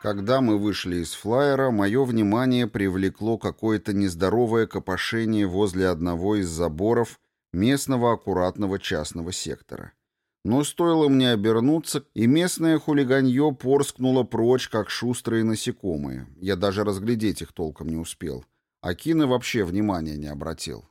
Когда мы вышли из флайера, мое внимание привлекло какое-то нездоровое копошение возле одного из заборов местного аккуратного частного сектора. Но стоило мне обернуться, и местное хулиганье порскнуло прочь, как шустрые насекомые. Я даже разглядеть их толком не успел. А Кин и вообще внимания не обратил.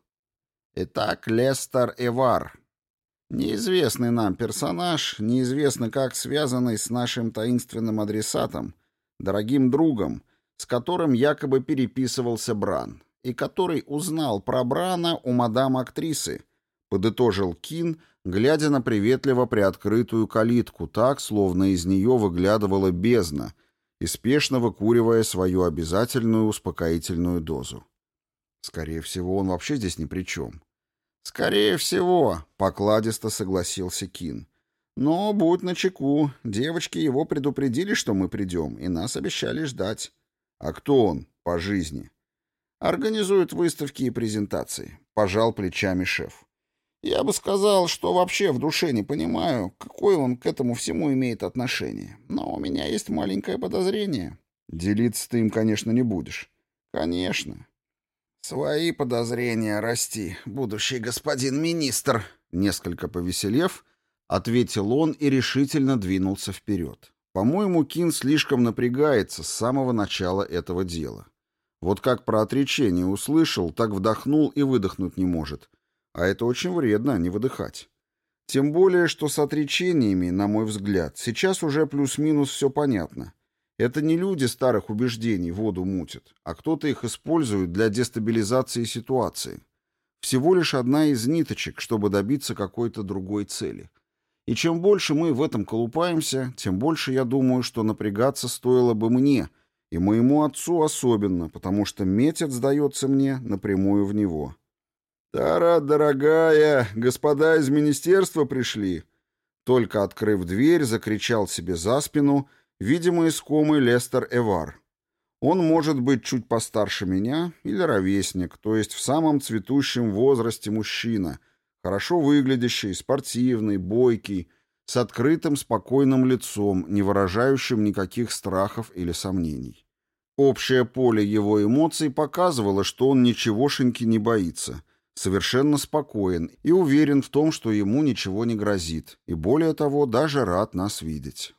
Итак, Лестер Эвар. Неизвестный нам персонаж, неизвестно как связанный с нашим таинственным адресатом, дорогим другом, с которым якобы переписывался Бран, и который узнал про Брана у мадам-актрисы, подытожил Кин, глядя на приветливо приоткрытую калитку так, словно из нее выглядывала бездна, и спешно выкуривая свою обязательную успокоительную дозу. Скорее всего, он вообще здесь ни при чем. «Скорее всего», — покладисто согласился Кин. «Но будь начеку, девочки его предупредили, что мы придем, и нас обещали ждать». «А кто он по жизни?» «Организует выставки и презентации», — пожал плечами шеф. «Я бы сказал, что вообще в душе не понимаю, какое он к этому всему имеет отношение. Но у меня есть маленькое подозрение». «Делиться ты им, конечно, не будешь». «Конечно». «Свои подозрения расти, будущий господин министр», — несколько повеселев, ответил он и решительно двинулся вперед. По-моему, Кин слишком напрягается с самого начала этого дела. Вот как про отречение услышал, так вдохнул и выдохнуть не может. А это очень вредно, не выдыхать. Тем более, что с отречениями, на мой взгляд, сейчас уже плюс-минус все понятно. Это не люди старых убеждений воду мутят, а кто-то их использует для дестабилизации ситуации. Всего лишь одна из ниточек, чтобы добиться какой-то другой цели. И чем больше мы в этом колупаемся, тем больше я думаю, что напрягаться стоило бы мне, и моему отцу особенно, потому что метец, сдается мне, напрямую в него. «Тара, дорогая, господа из министерства пришли!» Только открыв дверь, закричал себе за спину, видимо, искомый Лестер Эвар. Он может быть чуть постарше меня или ровесник, то есть в самом цветущем возрасте мужчина, хорошо выглядящий, спортивный, бойкий, с открытым, спокойным лицом, не выражающим никаких страхов или сомнений. Общее поле его эмоций показывало, что он ничегошеньки не боится, совершенно спокоен и уверен в том, что ему ничего не грозит, и более того, даже рад нас видеть.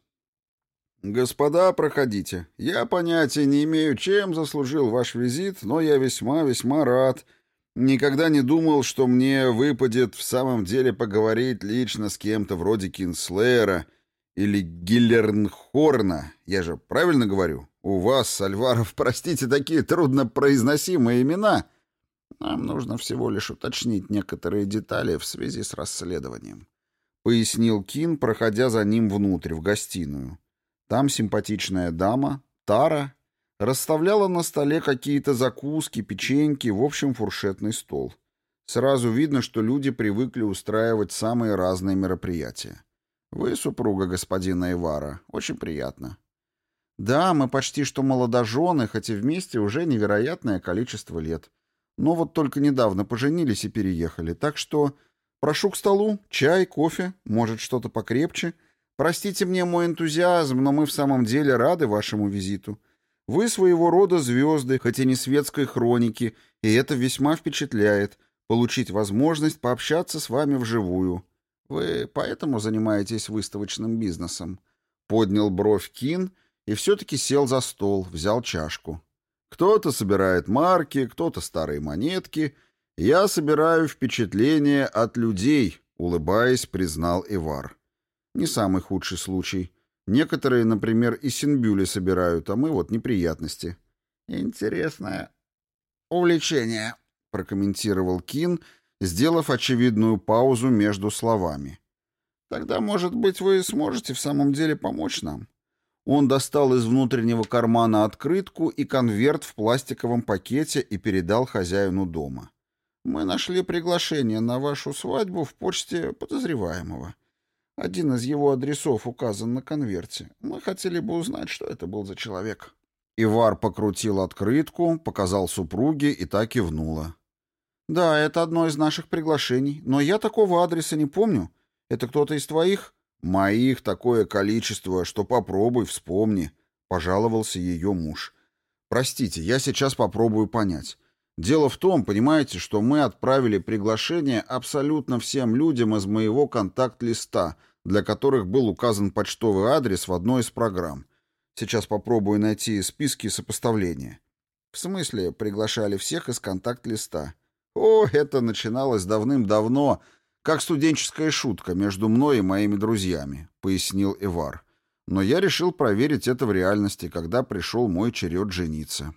«Господа, проходите. Я понятия не имею, чем заслужил ваш визит, но я весьма-весьма рад. Никогда не думал, что мне выпадет в самом деле поговорить лично с кем-то вроде Кинслейера или Гиллернхорна. Я же правильно говорю? У вас, Сальваров, простите, такие труднопроизносимые имена. Нам нужно всего лишь уточнить некоторые детали в связи с расследованием», — пояснил Кин, проходя за ним внутрь, в гостиную. Там симпатичная дама, Тара, расставляла на столе какие-то закуски, печеньки, в общем, фуршетный стол. Сразу видно, что люди привыкли устраивать самые разные мероприятия. «Вы супруга господина Эвара. Очень приятно». «Да, мы почти что молодожены, хоть и вместе уже невероятное количество лет. Но вот только недавно поженились и переехали, так что прошу к столу, чай, кофе, может, что-то покрепче». Простите мне мой энтузиазм, но мы в самом деле рады вашему визиту. Вы своего рода звезды, хоть и не светской хроники, и это весьма впечатляет, получить возможность пообщаться с вами вживую. Вы поэтому занимаетесь выставочным бизнесом?» Поднял бровь Кин и все-таки сел за стол, взял чашку. «Кто-то собирает марки, кто-то старые монетки. Я собираю впечатления от людей», — улыбаясь, признал Эвар. Не самый худший случай. Некоторые, например, и синбюли собирают, а мы вот неприятности. «Интересное увлечение», — прокомментировал Кин, сделав очевидную паузу между словами. «Тогда, может быть, вы сможете в самом деле помочь нам?» Он достал из внутреннего кармана открытку и конверт в пластиковом пакете и передал хозяину дома. «Мы нашли приглашение на вашу свадьбу в почте подозреваемого. Один из его адресов указан на конверте. Мы хотели бы узнать, что это был за человек». Ивар покрутил открытку, показал супруге и та кивнула. «Да, это одно из наших приглашений, но я такого адреса не помню. Это кто-то из твоих?» «Моих такое количество, что попробуй, вспомни», — пожаловался ее муж. «Простите, я сейчас попробую понять. Дело в том, понимаете, что мы отправили приглашение абсолютно всем людям из моего контакт-листа, для которых был указан почтовый адрес в одной из программ. Сейчас попробую найти списки сопоставления». «В смысле, приглашали всех из контакт-листа?» «О, это начиналось давным-давно, как студенческая шутка между мной и моими друзьями», — пояснил Эвар. «Но я решил проверить это в реальности, когда пришел мой черед жениться».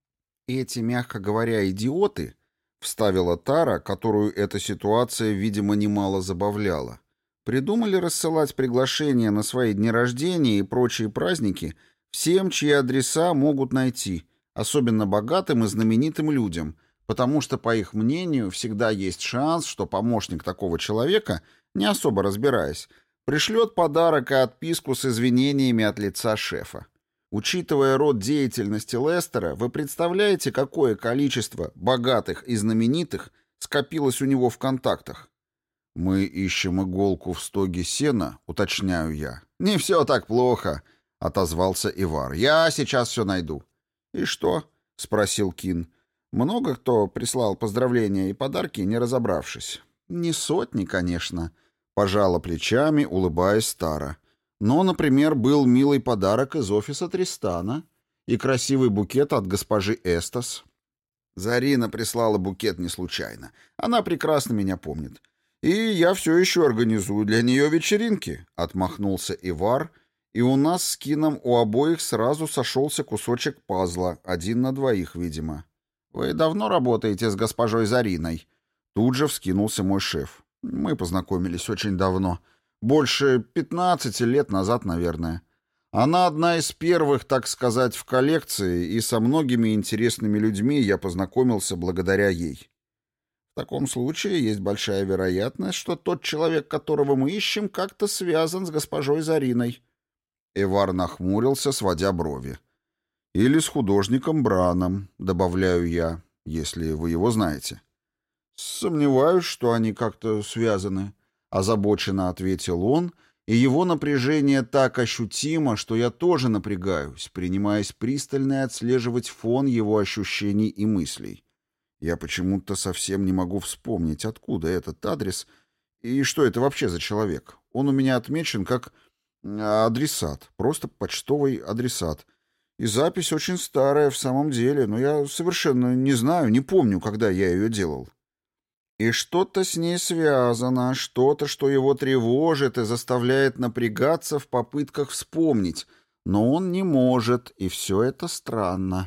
«Эти, мягко говоря, идиоты», — вставила Тара, которую эта ситуация, видимо, немало забавляла, «придумали рассылать приглашения на свои дни рождения и прочие праздники всем, чьи адреса могут найти, особенно богатым и знаменитым людям, потому что, по их мнению, всегда есть шанс, что помощник такого человека, не особо разбираясь, пришлет подарок и отписку с извинениями от лица шефа. Учитывая род деятельности Лестера, вы представляете, какое количество богатых и знаменитых скопилось у него в контактах?» «Мы ищем иголку в стоге сена», — уточняю я. «Не все так плохо», — отозвался Ивар. «Я сейчас все найду». «И что?» — спросил Кин. «Много кто прислал поздравления и подарки, не разобравшись?» «Не сотни, конечно», — пожала плечами, улыбаясь Тара. «Но, например, был милый подарок из офиса Тристана и красивый букет от госпожи Эстас». Зарина прислала букет не случайно. Она прекрасно меня помнит. «И я все еще организую для нее вечеринки», — отмахнулся Ивар, и у нас с Кином у обоих сразу сошелся кусочек пазла, 1 на 2, видимо. «Вы давно работаете с госпожой Зариной?» Тут же вскинулся мой шеф. «Мы познакомились очень давно. Больше 15 лет назад, наверное. Она одна из первых, так сказать, в коллекции, и со многими интересными людьми я познакомился благодаря ей. В таком случае есть большая вероятность, что тот человек, которого мы ищем, как-то связан с госпожой Зариной». Эвар нахмурился, сводя брови. «Или с художником Браном», — добавляю я, если вы его знаете. «Сомневаюсь, что они как-то связаны», — озабоченно ответил он, и его напряжение так ощутимо, что я тоже напрягаюсь, принимаясь пристально отслеживать фон его ощущений и мыслей. Я почему-то совсем не могу вспомнить, откуда этот адрес и что это вообще за человек. Он у меня отмечен как адресат, просто почтовый адресат. И запись очень старая в самом деле, но я совершенно не знаю, не помню, когда я ее делал. И что-то с ней связано, что-то, что его тревожит и заставляет напрягаться в попытках вспомнить, но он не может, и все это странно.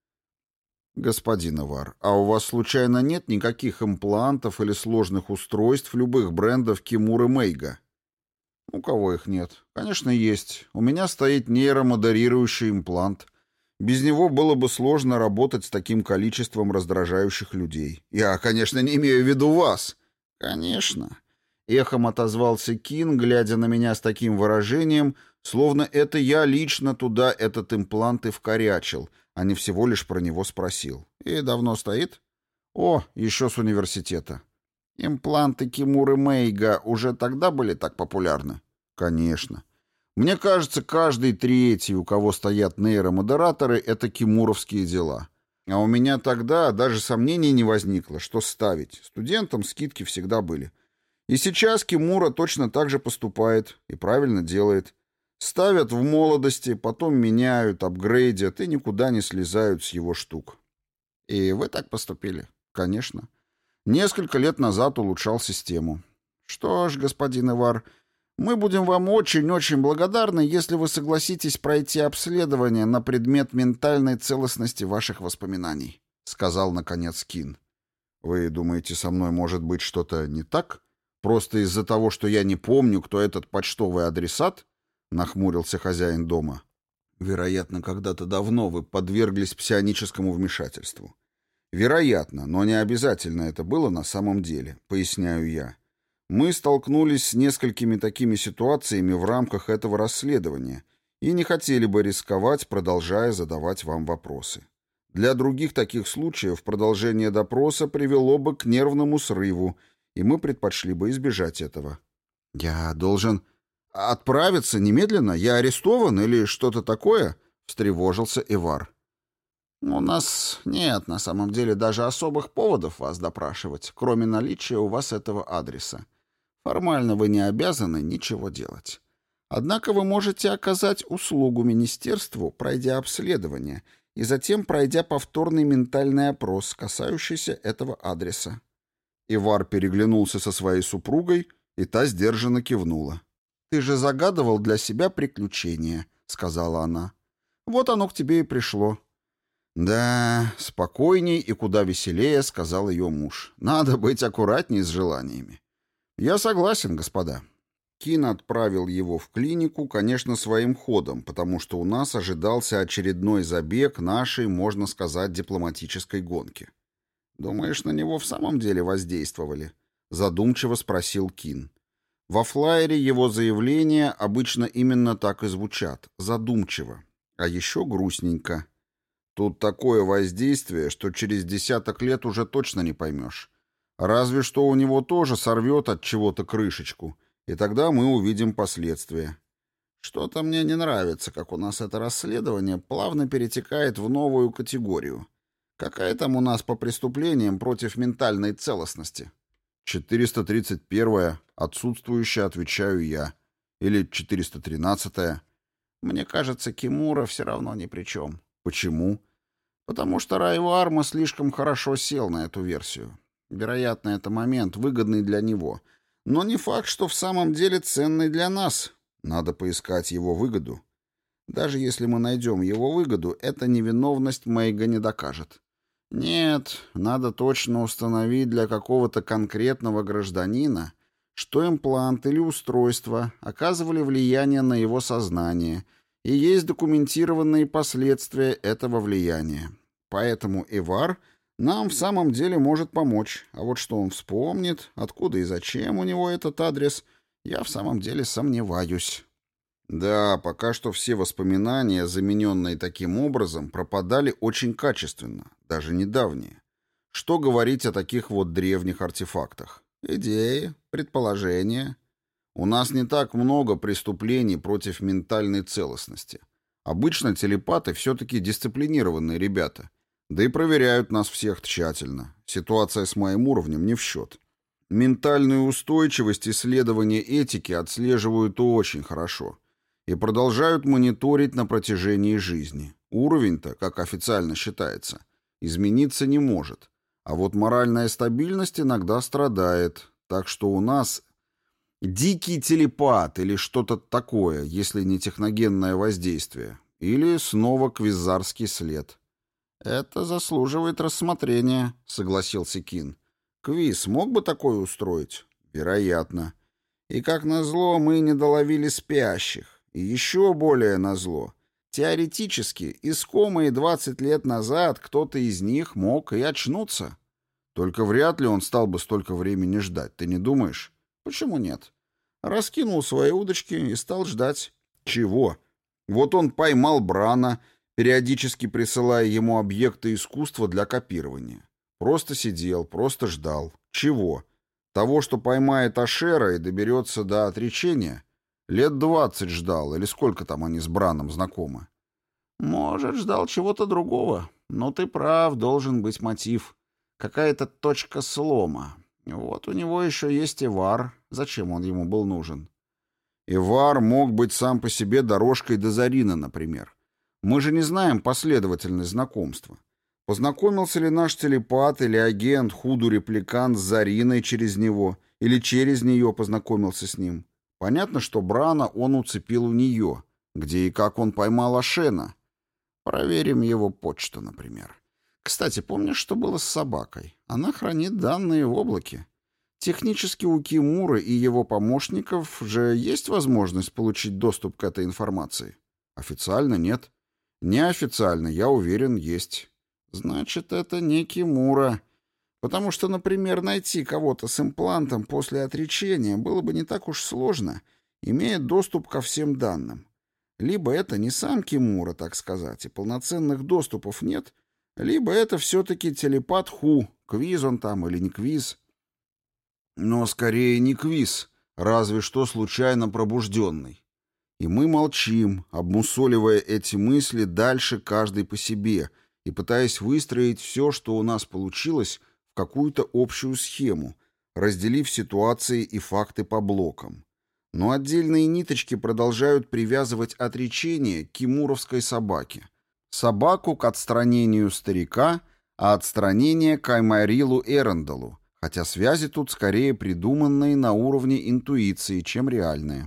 «Господин Ивар, а у вас случайно нет никаких имплантов или сложных устройств любых брендов Кимур и Мэйга?» «У кого их нет?» «Конечно, есть. У меня стоит нейромодерирующий имплант. Без него было бы сложно работать с таким количеством раздражающих людей. Я, конечно, не имею в виду вас». «Конечно». Эхом отозвался Кин, глядя на меня с таким выражением, словно это я лично туда этот имплант и вкорячил, а не всего лишь про него спросил. «И давно стоит?» «О, еще с университета». «Импланты Кимуры Мэйга уже тогда были так популярны?» «Конечно. Мне кажется, каждый третий, у кого стоят нейромодераторы, это кимуровские дела. А у меня тогда даже сомнений не возникло, что ставить. Студентам скидки всегда были. И сейчас Кимура точно так же поступает и правильно делает. Ставят в молодости, потом меняют, апгрейдят и никуда не слезают с его штук». «И вы так поступили?» «Конечно. Несколько лет назад улучшал систему». «Что ж, господин Ивар, мы будем вам очень-очень благодарны, если вы согласитесь пройти обследование на предмет ментальной целостности ваших воспоминаний», — сказал, наконец, Кин. «Вы думаете, со мной может быть что-то не так? Просто из-за того, что я не помню, кто этот почтовый адресат?» — нахмурился хозяин дома. «Вероятно, когда-то давно вы подверглись псионическому вмешательству». «Вероятно, но не обязательно это было на самом деле», — поясняю я. «Мы столкнулись с несколькими такими ситуациями в рамках этого расследования и не хотели бы рисковать, продолжая задавать вам вопросы. Для других таких случаев продолжение допроса привело бы к нервному срыву, и мы предпочли бы избежать этого». «Я должен отправиться немедленно? Я арестован или что-то такое?» — встревожился Ивар. «У нас нет на самом деле даже особых поводов вас допрашивать, кроме наличия у вас этого адреса. Формально вы не обязаны ничего делать. Однако вы можете оказать услугу министерству, пройдя обследование, и затем пройдя повторный ментальный опрос, касающийся этого адреса». Ивар переглянулся со своей супругой, и та сдержанно кивнула. «Ты же загадывал для себя приключение», — сказала она. «Вот оно к тебе и пришло». «Да, спокойней и куда веселее», — сказал ее муж. «Надо быть аккуратней с желаниями». «Я согласен, господа». Кин отправил его в клинику, конечно, своим ходом, потому что у нас ожидался очередной забег нашей, можно сказать, дипломатической гонки. «Думаешь, на него в самом деле воздействовали?» — задумчиво спросил Кин. Во флаере его заявления обычно именно так и звучат — задумчиво, а еще грустненько. Тут такое воздействие, что через десяток лет уже точно не поймешь. Разве что у него тоже сорвет от чего-то крышечку, и тогда мы увидим последствия. Что-то мне не нравится, как у нас это расследование плавно перетекает в новую категорию. Какая там у нас по преступлениям против ментальной целостности? 431-я, отсутствующая, отвечаю я. Или 413-я. Мне кажется, Кимура все равно ни при чем. Почему? Потому что Райварма слишком хорошо сел на эту версию. Вероятно, это момент, выгодный для него. Но не факт, что в самом деле ценный для нас. Надо поискать его выгоду. Даже если мы найдем его выгоду, эта невиновность Мэйга не докажет. Нет, надо точно установить для какого-то конкретного гражданина, что имплант или устройство оказывали влияние на его сознание, и есть документированные последствия этого влияния. Поэтому Ивар нам в самом деле может помочь, а вот что он вспомнит, откуда и зачем у него этот адрес, я в самом деле сомневаюсь. Да, пока что все воспоминания, замененные таким образом, пропадали очень качественно, даже недавние. Что говорить о таких вот древних артефактах? Идеи, предположения. У нас не так много преступлений против ментальной целостности. Обычно телепаты все-таки дисциплинированные ребята, да и проверяют нас всех тщательно. Ситуация с моим уровнем не в счет. Ментальную устойчивость исследования этики отслеживают очень хорошо и продолжают мониторить на протяжении жизни. Уровень-то, как официально считается, измениться не может. А вот моральная стабильность иногда страдает. Так что у нас дикий телепат или что-то такое, если не техногенное воздействие. Или снова квизарский след. «Это заслуживает рассмотрения», — согласился Кин. «Квиз мог бы такое устроить?» «Вероятно. И как назло, мы не доловили спящих. И еще более назло. Теоретически, искомые 20 лет назад кто-то из них мог и очнуться. Только вряд ли он стал бы столько времени ждать, ты не думаешь? Почему нет? Раскинул свои удочки и стал ждать. Чего? Вот он поймал Брана, периодически присылая ему объекты искусства для копирования. Просто сидел, просто ждал. Чего? Того, что поймает Ашера и доберется до отречения? Лет 20 ждал, или сколько там они с Браном знакомы? Может, ждал чего-то другого. Но ты прав, должен быть мотив. Какая-то точка слома. Вот у него еще есть Ивар. Зачем он ему был нужен? Ивар мог быть сам по себе дорожкой до Зарина, например. Мы же не знаем последовательность знакомства. Познакомился ли наш телепат или агент, худу-репликант с Зариной через него, или через нее познакомился с ним? Понятно, что Брана он уцепил у нее. Где и как он поймал Ашена? Проверим его почту, например. Кстати, помнишь, что было с собакой? Она хранит данные в облаке. Технически у Кимуры и его помощников же есть возможность получить доступ к этой информации? Официально нет. Неофициально, я уверен, есть. Значит, это не Кимура. Потому что, например, найти кого-то с имплантом после отречения было бы не так уж сложно, имея доступ ко всем данным. Либо это не сам Кимура, так сказать, и полноценных доступов нет, либо это все-таки телепат Ху, квиз он там или не квиз. Но скорее не квиз, разве что случайно пробужденный. И мы молчим, обмусоливая эти мысли дальше каждый по себе и пытаясь выстроить все, что у нас получилось, в какую-то общую схему, разделив ситуации и факты по блокам. Но отдельные ниточки продолжают привязывать отречение к кимуровской собаке. Собаку к отстранению старика, а отстранение к Аймарилу Эрендалу, хотя связи тут скорее придуманные на уровне интуиции, чем реальные.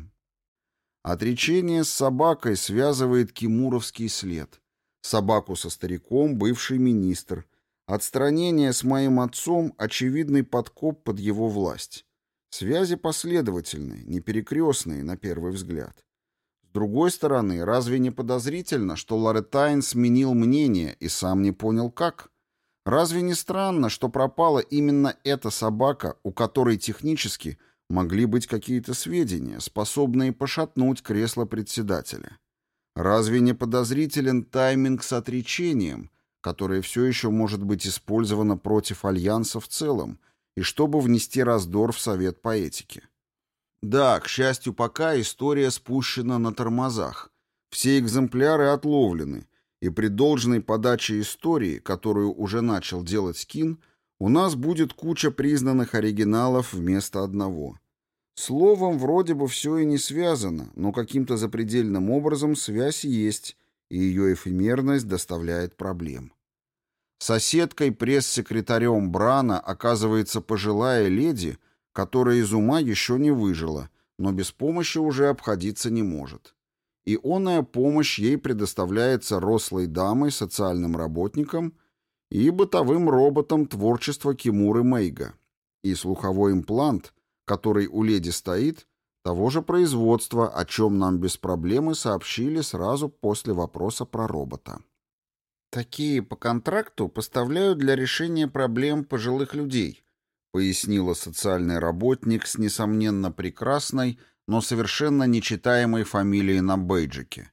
Отречение с собакой связывает кимуровский след. Собаку со стариком — бывший министр. Отстранение с моим отцом — очевидный подкоп под его власть. Связи последовательные, не перекрестные на первый взгляд. С другой стороны, разве не подозрительно, что Лоретайн сменил мнение и сам не понял как? Разве не странно, что пропала именно эта собака, у которой технически могли быть какие-то сведения, способные пошатнуть кресло председателя? Разве не подозрителен тайминг с отречением, которое все еще может быть использовано против Альянса в целом, и чтобы внести раздор в Совет по этике? Да, к счастью, пока история спущена на тормозах. Все экземпляры отловлены, и при должной подаче истории, которую уже начал делать Кин, у нас будет куча признанных оригиналов вместо одного. Словом, вроде бы все и не связано, но каким-то запредельным образом связь есть, и ее эфемерность доставляет проблем. Соседкой пресс-секретарем Брана оказывается пожилая леди, которая из ума еще не выжила, но без помощи уже обходиться не может. И оная помощь ей предоставляется рослой дамой, социальным работником и бытовым роботом творчества Кимуры Мэйга. И слуховой имплант, который у леди стоит, того же производства, о чем нам без проблемы сообщили сразу после вопроса про робота. «Такие по контракту поставляют для решения проблем пожилых людей», пояснила социальный работник с несомненно прекрасной, но совершенно нечитаемой фамилией на бейджике.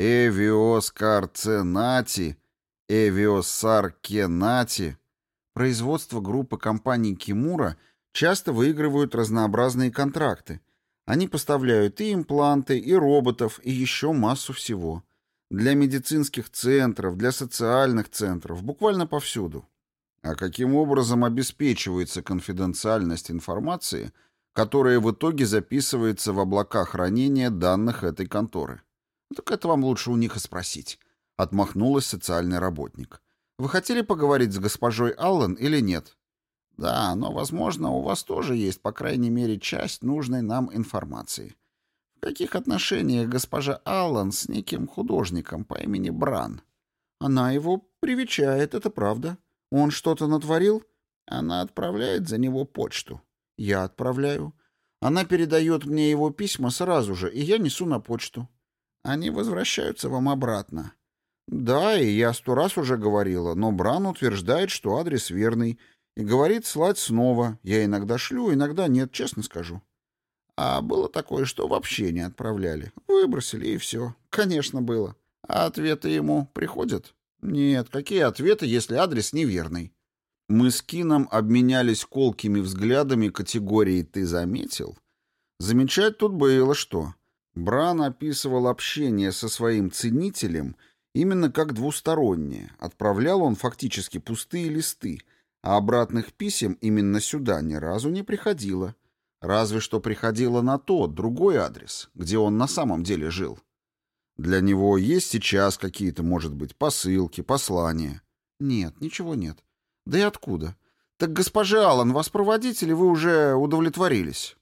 Эвиоскарценати, Эвиосаркенати. Производство группы компаний Кимура часто выигрывают разнообразные контракты. Они поставляют и импланты, и роботов, и еще массу всего. Для медицинских центров, для социальных центров, буквально повсюду. А каким образом обеспечивается конфиденциальность информации, которая в итоге записывается в облака хранения данных этой конторы? Так это вам лучше у них и спросить. Отмахнулась социальный работник. Вы хотели поговорить с госпожой Аллен или нет? Да, но, возможно, у вас тоже есть, по крайней мере, часть нужной нам информации. В каких отношениях госпожа Аллен с неким художником по имени Бран? Она его привечает, это правда. Он что-то натворил? Она отправляет за него почту. Я отправляю. Она передает мне его письма сразу же, и я несу на почту. Они возвращаются вам обратно. Да, и я 100 раз уже говорила, но Бран утверждает, что адрес верный, и говорит слать снова. Я иногда шлю, иногда нет, честно скажу. А было такое, что вообще не отправляли. Выбросили, и все. Конечно, было. А ответы ему приходят? Нет, какие ответы, если адрес неверный? Мы с Кином обменялись колкими взглядами категории «ты заметил?». Замечать тут было что. Бран описывал общение со своим ценителем именно как двустороннее. Отправлял он фактически пустые листы, а обратных писем именно сюда ни разу не приходило. Разве что приходило на тот, другой адрес, где он на самом деле жил. Для него есть сейчас какие-то, может быть, посылки, послания? Нет, ничего нет. Да и откуда? Так госпожа Аллен, вас проводить или вы уже удовлетворились?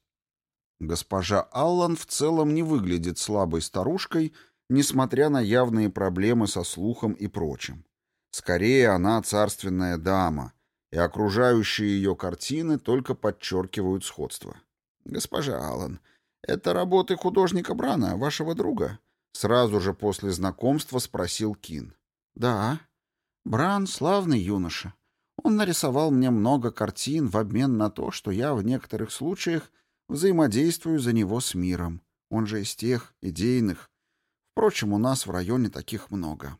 Госпожа Аллен в целом не выглядит слабой старушкой, несмотря на явные проблемы со слухом и прочим. Скорее, она царственная дама, и окружающие ее картины только подчеркивают сходство. «Госпожа Аллен, это работы художника Брана, вашего друга?» Сразу же после знакомства спросил Кин. «Да. Бран — славный юноша. Он нарисовал мне много картин в обмен на то, что я в некоторых случаях взаимодействую за него с миром. Он же из тех, идейных. Впрочем, у нас в районе таких много».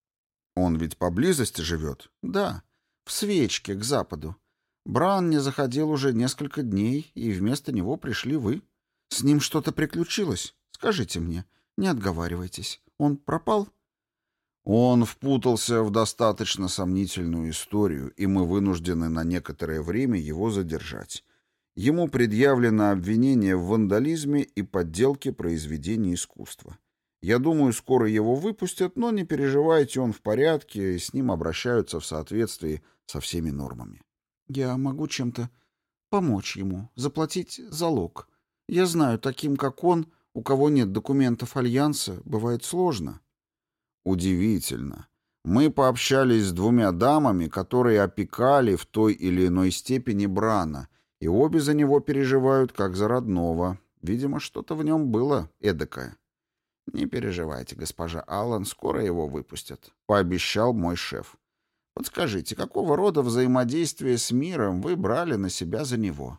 «Он ведь поблизости живет?» «Да, в Свечке, к западу. Бран не заходил уже несколько дней, и вместо него пришли вы. С ним что-то приключилось? Скажите мне. Не отговаривайтесь. Он пропал?» Он впутался в достаточно сомнительную историю, и мы вынуждены на некоторое время его задержать. Ему предъявлено обвинение в вандализме и подделке произведений искусства. Я думаю, скоро его выпустят, но не переживайте, он в порядке, и с ним обращаются в соответствии со всеми нормами. «Я могу чем-то помочь ему, заплатить залог. Я знаю, таким как он, у кого нет документов Альянса, бывает сложно». Удивительно. Мы пообщались с двумя дамами, которые опекали в той или иной степени Брана, и обе за него переживают как за родного. Видимо, что-то в нем было эдакое. «Не переживайте, госпожа Аллан, скоро его выпустят», — пообещал мой шеф. «Подскажите, какого рода взаимодействие с миром вы брали на себя за него?»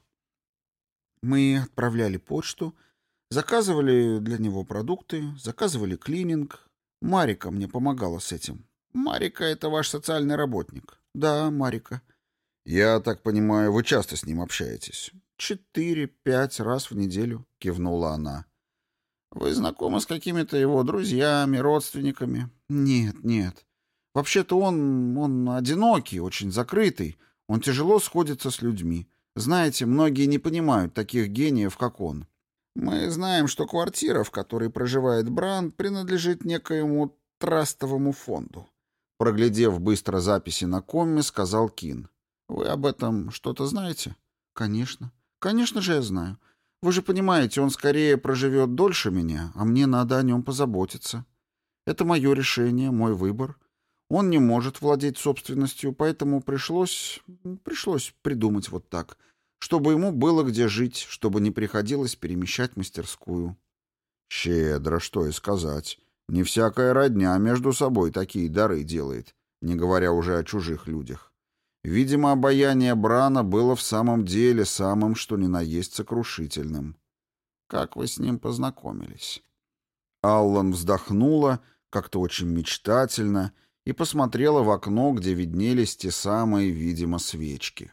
Мы отправляли почту, заказывали для него продукты, заказывали клининг. Марика мне помогала с этим. «Марика — это ваш социальный работник?» Да, Марика. «Я так понимаю, вы часто с ним общаетесь?» 4-5 раз в неделю, кивнула она. «Вы знакомы с какими-то его друзьями, родственниками?» Нет, нет. Вообще-то он одинокий, очень закрытый. Он тяжело сходится с людьми. Знаете, многие не понимают таких гениев, как он. «Мы знаем, что квартира, в которой проживает Бран, принадлежит некоему трастовому фонду». Проглядев быстро записи на комме, сказал Кин. «Вы об этом что-то знаете?» Конечно. Конечно же я знаю. Вы же понимаете, он скорее проживет дольше меня, а мне надо о нем позаботиться. Это мое решение, мой выбор. Он не может владеть собственностью, поэтому пришлось придумать вот так, чтобы ему было где жить, чтобы не приходилось перемещать мастерскую. Щедро, что и сказать. Не всякая родня между собой такие дары делает, не говоря уже о чужих людях. Видимо, обаяние Брана было в самом деле самым, что ни на есть, сокрушительным. Как вы с ним познакомились? Аллан вздохнула, как-то очень мечтательно, и посмотрела в окно, где виднелись те самые, видимо, свечки.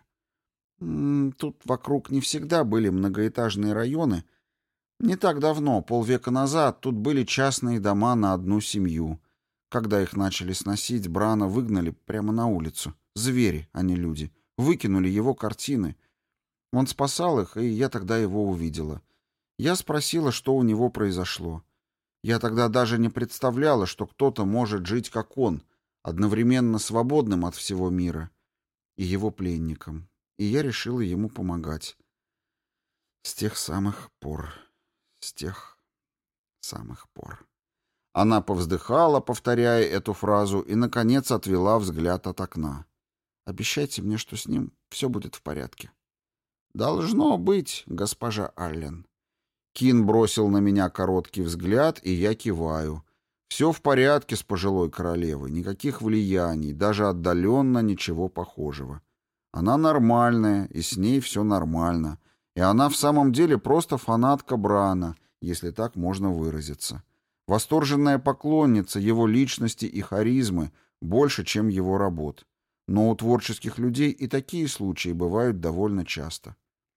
Тут вокруг не всегда были многоэтажные районы. Не так давно, полвека назад, тут были частные дома на одну семью. Когда их начали сносить, Брана выгнали прямо на улицу. Звери, а не люди. Выкинули его картины. Он спасал их, и я тогда его увидела. Я спросила, что у него произошло. Я тогда даже не представляла, что кто-то может жить как он, одновременно свободным от всего мира, и его пленником. И я решила ему помогать. С тех самых пор. Она повздыхала, повторяя эту фразу, и, наконец, отвела взгляд от окна. «Обещайте мне, что с ним все будет в порядке». «Должно быть, госпожа Аллен». Кин бросил на меня короткий взгляд, и я киваю. Все в порядке с пожилой королевой, никаких влияний, даже отдаленно ничего похожего. Она нормальная, и с ней все нормально. И она в самом деле просто фанатка Брана, если так можно выразиться. Восторженная поклонница его личности и харизмы больше, чем его работ. Но у творческих людей и такие случаи бывают довольно часто.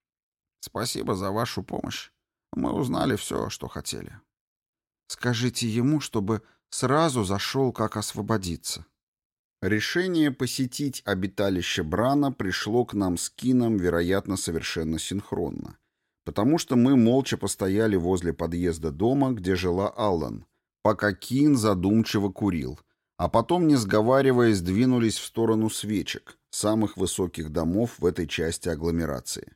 Спасибо за вашу помощь. Мы узнали все, что хотели. Скажите ему, чтобы сразу зашел, как освободиться. Решение посетить обиталище Брана пришло к нам с Кином, вероятно, совершенно синхронно. Потому что мы молча постояли возле подъезда дома, где жила Аллан, пока Кин задумчиво курил, а потом, не сговариваясь, двинулись в сторону свечек, самых высоких домов в этой части агломерации.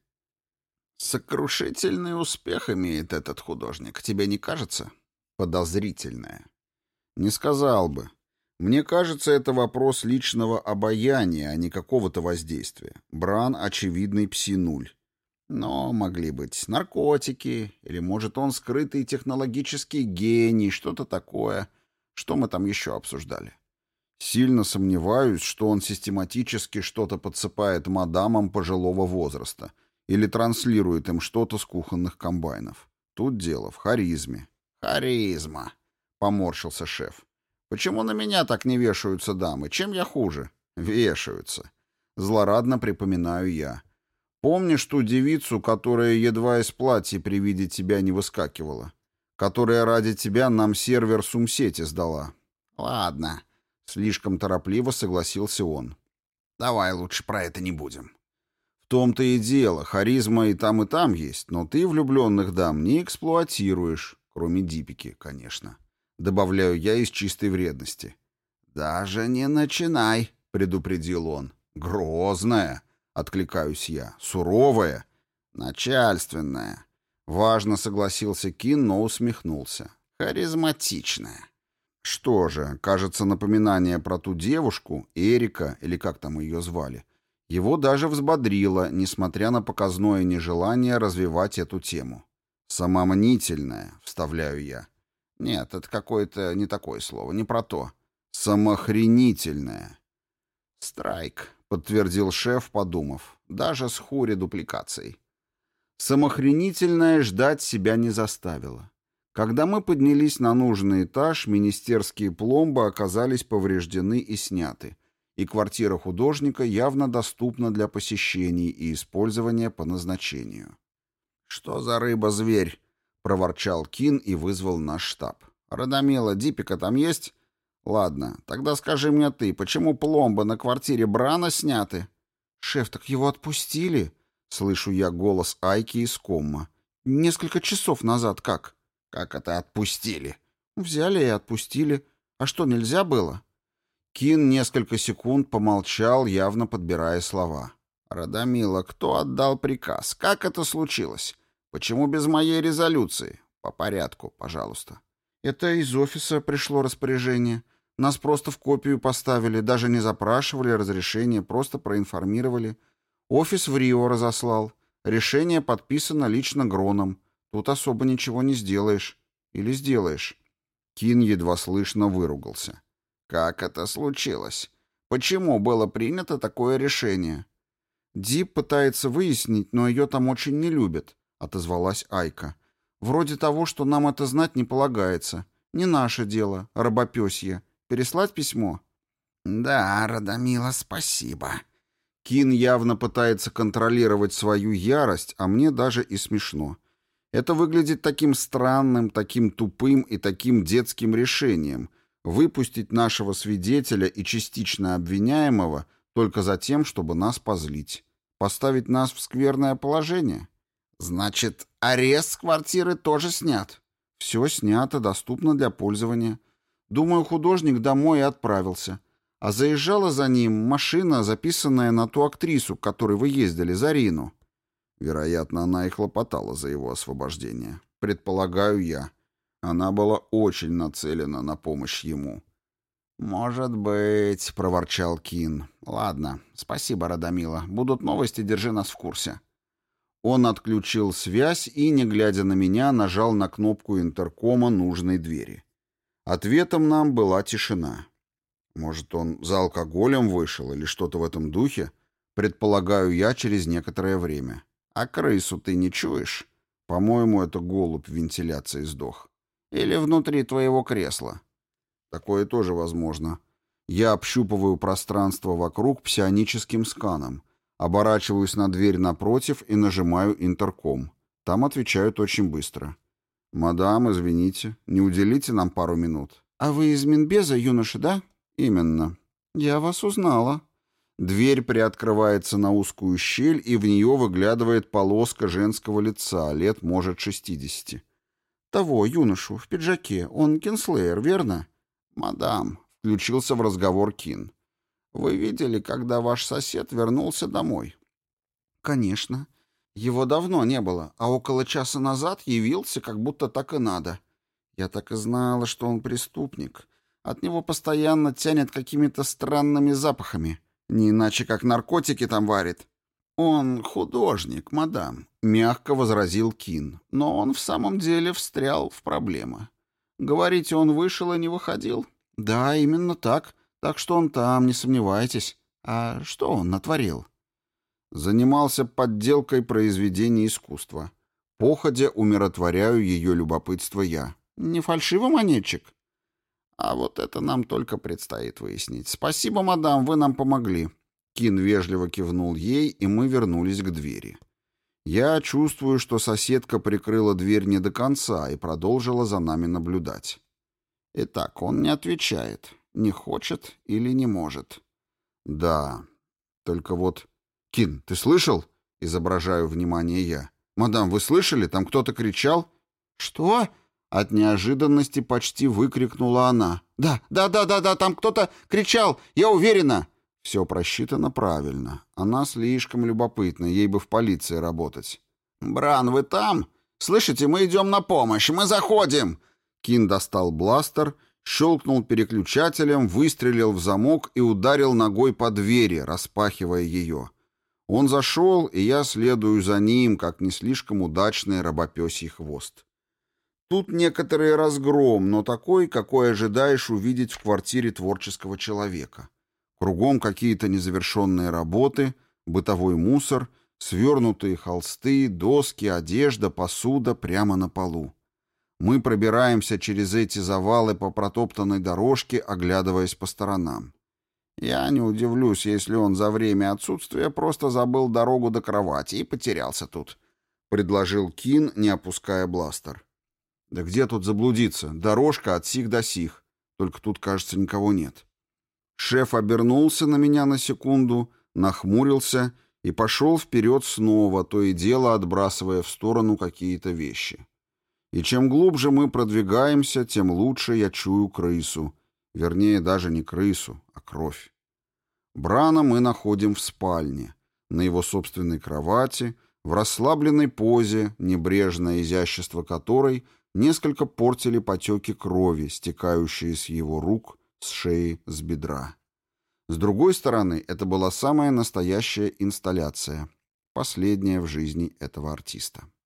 «Сокрушительный успех имеет этот художник, тебе не кажется?» «Подозрительное». «Не сказал бы. Мне кажется, это вопрос личного обаяния, а не какого-то воздействия. Бран — очевидный пси-нуль. Но могли быть наркотики, или, может, он скрытый технологический гений, что-то такое. Что мы там еще обсуждали? Сильно сомневаюсь, что он систематически что-то подсыпает мадамам пожилого возраста или транслирует им что-то с кухонных комбайнов. Тут дело в харизме». «Харизма», — поморщился шеф. «Почему на меня так не вешаются дамы? Чем я хуже?» «Вешаются». Злорадно припоминаю я. «Помнишь ту девицу, которая едва из платья при виде тебя не выскакивала? которая ради тебя нам сервер Сумсети сдала». «Ладно», — слишком торопливо согласился он. «давай лучше про это не будем». «В том-то и дело, харизма и там есть, но ты влюбленных дам не эксплуатируешь, кроме Дипики, конечно». Добавляю я из чистой вредности. «Даже не начинай», — предупредил он. «Грозная», — откликаюсь я, — «суровая». «Начальственная». Важно согласился Кин, но усмехнулся. «Харизматичная». Что же, кажется, напоминание про ту девушку, Эрика, или как там ее звали, его даже взбодрило, несмотря на показное нежелание развивать эту тему. «Самомнительная», — вставляю я. «Нет, это какое-то не такое слово, не про то». «Самохренительная». «Страйк», — подтвердил шеф, подумав. «даже с хури-дупликацией». Самохренительная ждать себя не заставила. Когда мы поднялись на нужный этаж, министерские пломбы оказались повреждены и сняты, и квартира художника явно доступна для посещений и использования по назначению. «Что за рыба-зверь?» — проворчал Кин и вызвал наш штаб. «Радомила, Дипика там есть?» «Ладно, тогда скажи мне ты, почему пломбы на квартире Брана сняты?» «Шеф, так его отпустили?» — слышу я голос Айки из комма. «Несколько часов назад как?» «Как это отпустили?» «Взяли и отпустили. А что, нельзя было?» Кин несколько секунд помолчал, явно подбирая слова. «Радомила, кто отдал приказ? Как это случилось? Почему без моей резолюции? По порядку, пожалуйста». «Это из офиса пришло распоряжение. Нас просто в копию поставили, даже не запрашивали разрешения, просто проинформировали. Офис в Рио разослал. Решение подписано лично Гроном. Тут особо ничего не сделаешь. Или сделаешь?» Кин едва слышно выругался. «Как это случилось? Почему было принято такое решение?» «Дип пытается выяснить, но ее там очень не любят», — отозвалась Айка. «Вроде того, что нам это знать не полагается. Не наше дело, рабопёсье. Переслать письмо?» «Да, Радомила, спасибо». Кин явно пытается контролировать свою ярость, а мне даже и смешно. Это выглядит таким странным, таким тупым и таким детским решением — выпустить нашего свидетеля и частично обвиняемого только за тем, чтобы нас позлить. Поставить нас в скверное положение. «Значит, арест с квартиры тоже снят?» «Все снято, доступно для пользования. Думаю, художник домой и отправился. А заезжала за ним машина, записанная на ту актрису, к которой вы ездили, Зарину». Вероятно, она и хлопотала за его освобождение. Предполагаю я. Она была очень нацелена на помощь ему. «Может быть», — проворчал Кин. «Ладно, спасибо, Радомила. Будут новости, держи нас в курсе». Он отключил связь и, не глядя на меня, нажал на кнопку интеркома нужной двери. Ответом нам была тишина. Может, он за алкоголем вышел или что-то в этом духе? Предполагаю я через некоторое время. «А крысу ты не чуешь?» По-моему, это голубь в вентиляции сдох. «Или внутри твоего кресла?» Такое тоже возможно. Я общупываю пространство вокруг псионическим сканом, оборачиваюсь на дверь напротив и нажимаю интерком. Там отвечают очень быстро. «Мадам, извините, не уделите нам пару минут?» «А вы из Минбеза, юноша, да?» «Именно». «Я вас узнала». Дверь приоткрывается на узкую щель, и в нее выглядывает полоска женского лица, лет, может, 60. «Того юношу в пиджаке. Он Кинслеер, верно?» «Мадам», — включился в разговор Кин. «Вы видели, когда ваш сосед вернулся домой?» «Конечно. Его давно не было, а около часа назад явился, как будто так и надо. Я так и знала, что он преступник. От него постоянно тянет какими-то странными запахами. Не иначе, как наркотики там варит». «Он художник, мадам», — мягко возразил Кин. «Но он в самом деле встрял в проблемы. Говорите, он вышел и не выходил?» «Да, именно так. Так что он там, не сомневайтесь. А что он натворил?» Занимался подделкой произведений искусства. Походя умиротворяю ее любопытство я. «Не фальшивомонетчик?» «А вот это нам только предстоит выяснить. Спасибо, мадам, вы нам помогли». Кин вежливо кивнул ей, и мы вернулись к двери. Я чувствую, что соседка прикрыла дверь не до конца и продолжила за нами наблюдать. Итак, он не отвечает. Не хочет или не может. Да, только вот... Кин, ты слышал? Изображаю внимание я. Мадам, вы слышали? Там кто-то кричал? Что? От неожиданности почти выкрикнула она. Да, там кто-то кричал, я уверена. Все просчитано правильно. Она слишком любопытна, ей бы в полиции работать. Бран, вы там? Слышите, мы идем на помощь, мы заходим. Кин достал бластер, щелкнул переключателем, выстрелил в замок и ударил ногой по двери, распахивая ее. Он зашел, и я следую за ним, как не слишком удачный рабопёсий хвост. Тут некоторый разгром, но такой, какой ожидаешь увидеть в квартире творческого человека. Кругом какие-то незавершенные работы, бытовой мусор, свернутые холсты, доски, одежда, посуда прямо на полу. Мы пробираемся через эти завалы по протоптанной дорожке, оглядываясь по сторонам. Я не удивлюсь, если он за время отсутствия просто забыл дорогу до кровати и потерялся тут, — предложил Кин, не опуская бластер. Да где тут заблудиться? Дорожка от сих до сих. Только тут, кажется, никого нет. Шеф обернулся на меня на секунду, нахмурился и пошел вперед снова, то и дело отбрасывая в сторону какие-то вещи. И чем глубже мы продвигаемся, тем лучше я чую крысу. Вернее, даже не крысу, а кровь. Брана мы находим в спальне, на его собственной кровати, в расслабленной позе, небрежное изящество которой несколько портили потеки крови, стекающие с его рук, с шеи, с бедра. С другой стороны, это была самая настоящая инсталляция, последняя в жизни этого артиста.